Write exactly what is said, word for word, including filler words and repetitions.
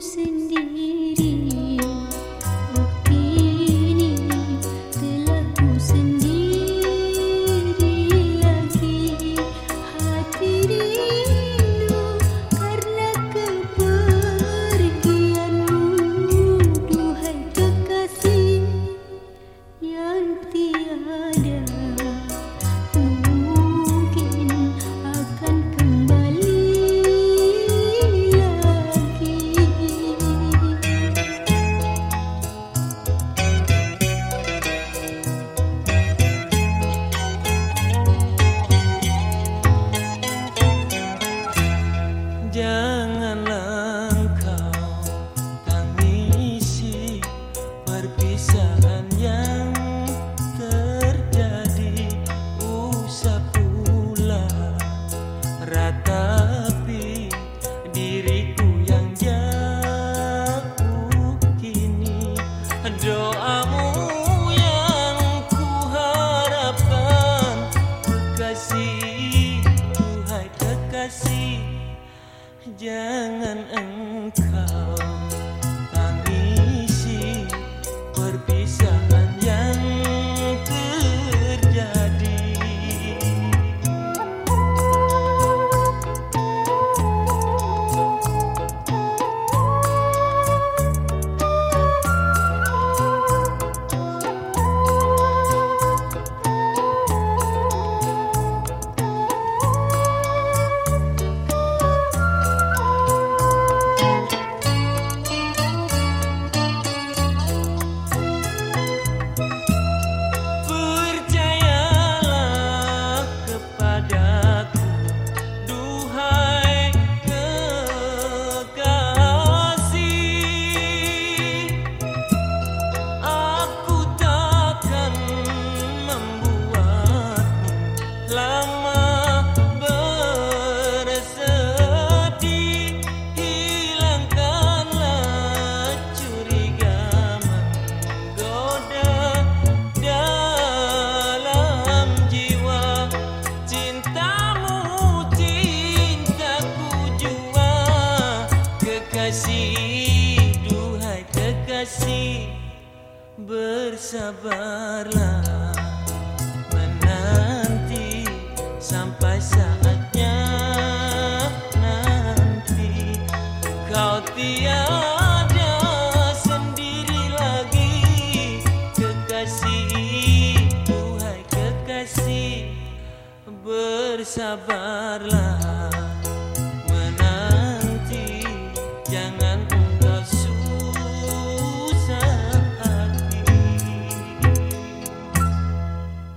sendiri. Oh kini telah ku sendiri lagi. Hati rindu karena kepergianmu. Duhai kekasih yang tiada mungkin akan kembali lagi. Janganlah engkau tangisi perpisahan yang terjadi. Usah pula ratapi diriku yang jauh kini. Doamu yang ku harapkan, kekasih, duhai kekasih. Jangan engkau tangisi perpisahan yang terjadi. Kekasih, duhai kekasih, bersabarlah menanti sampai saatnya nanti. Kau tiada sendiri lagi, kekasih, duhai kekasih, bersabarlah.